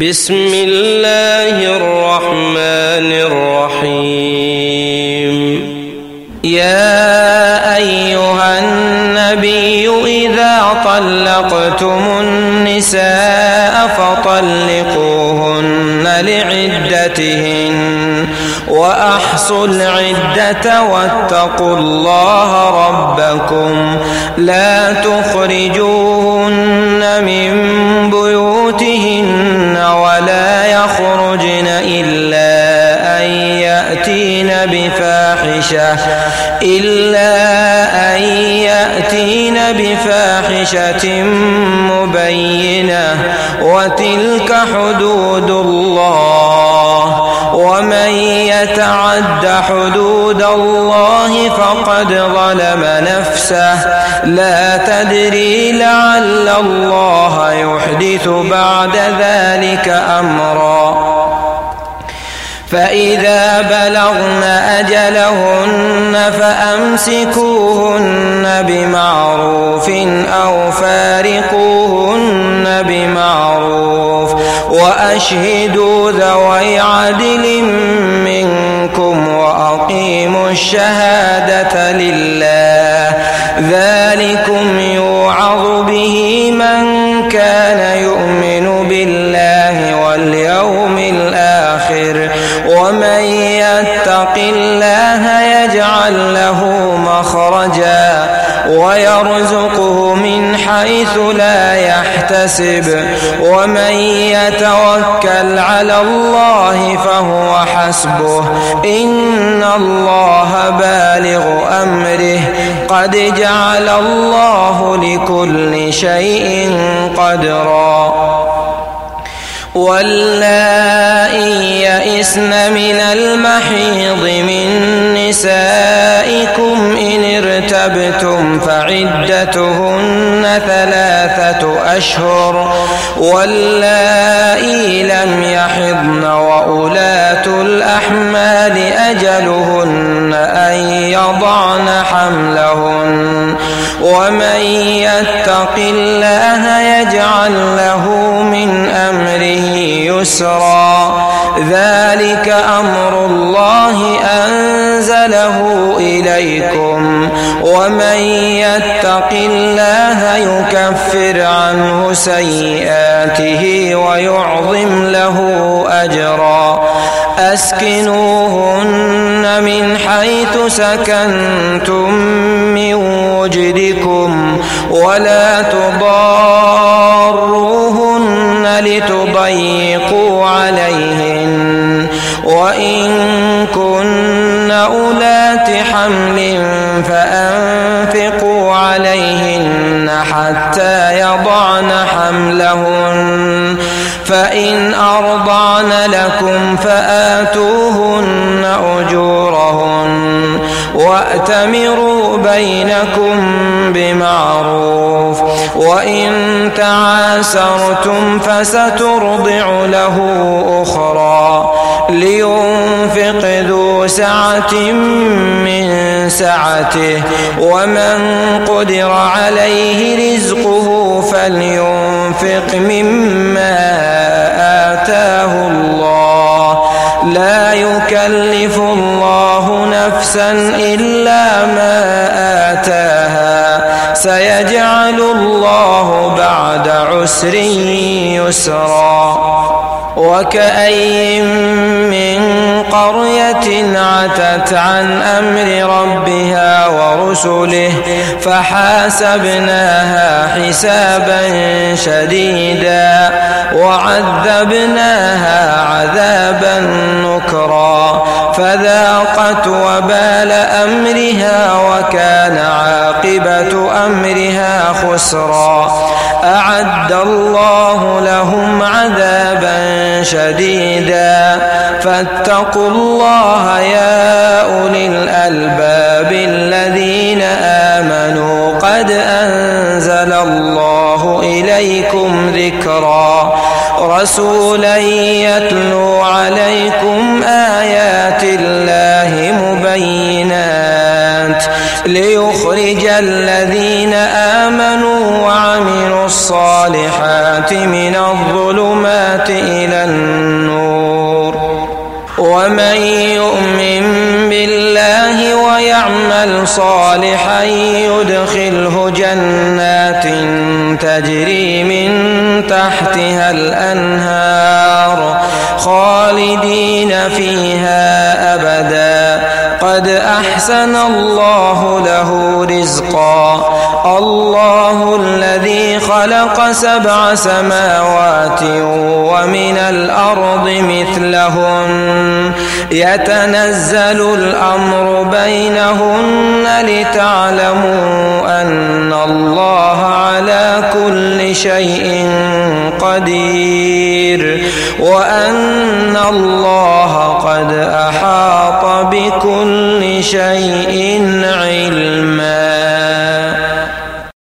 بسم الله الرحمن الرحيم. يا أيها النبي إذا طلقتم النساء فطلقوهن لعدتهن وأحصوا العدة واتقوا الله ربكم لا تخرجوهن من بيوتهن ولا يخرجن إلا أن يأتين بفاحشة مبينة وتلك حدود الله ومن يتعد حدود الله فقد ظلم نفسه لا تدري لعل الله يحدث بعد ذلك أمرا. فإذا بلغن أجلهن فأمسكوهن بمعروف أو فارقوهن بمعروف وأشهدوا ذوي عدل منكم وأقيموا الشهادة لله ذلكم يوعظ به من كان يؤمن بالله واليوم الآخر ومن يتق الله يجعل له مخرجا ويرزقه من حيث لا يحتسب ومن يتوكل على الله فهو حسبه إن الله بالغ أمره قد جعل الله لكل شيء قدرا. واللائي يئسن من المحيض من نسائكم إن ارتبتم فعدتهن 3 أشهر واللائي لم يحضن وأولاة الأحمال أجلهن أن يضعن حملهن ومن يتق الله يجعل له من أمره يسرا ذلك أمر الله أنزله إليكم ومن يتق الله يكفر عنه سيئاته ويعظم له أجرا. أسكنوهن من حيث سكنتم من وجدكم ولا تضاروهن لتضيقوا عليهن وإن كن أولات حمل فأنفقوا عليهن حتى يضعن حملهن فإن أرضعن لكم فآتوهن أجورهن وأتمروا بينكم بمعروف وإن تعاسرتم فسترضع له أخرى لينفق ذو سعة من سعته ومن قدر عليه رزقه فلينفق مما آتاه الله لا يكلف الله نفسا إلا ما آتاها سيجعل الله بعد عسر يسرا. وكأين من قرية عتت عن أمر ربها ورسله فحاسبناها حسابا شديدا وعذبناها عذابا نكرا فذاقت وبال أمرها وكان عاقبة أمرها خسرا. أعد الله لهم عذابا شديدا فاتقوا الله يا أولي الألباب الذين آمنوا قد أنزل الله إليكم ذكرا رسولا يتلو عليكم آيات الله مبينات ليخرج الذين آمنوا وعملوا الصالحات من الظلمات إلى النور. ومن يؤمن بالله ويعمل صالحا يدخله جنات تجري من تحتها الأنهار خالدين فيها أبدا قد أحسن الله له رزقا. الله الذي خلق 7 سماوات ومن الأرض مثلهن يتنزل الأمر بينهن لتعلموا أن الله على كل شيء قدير وأن الله قد أحاط بكل شيء علما.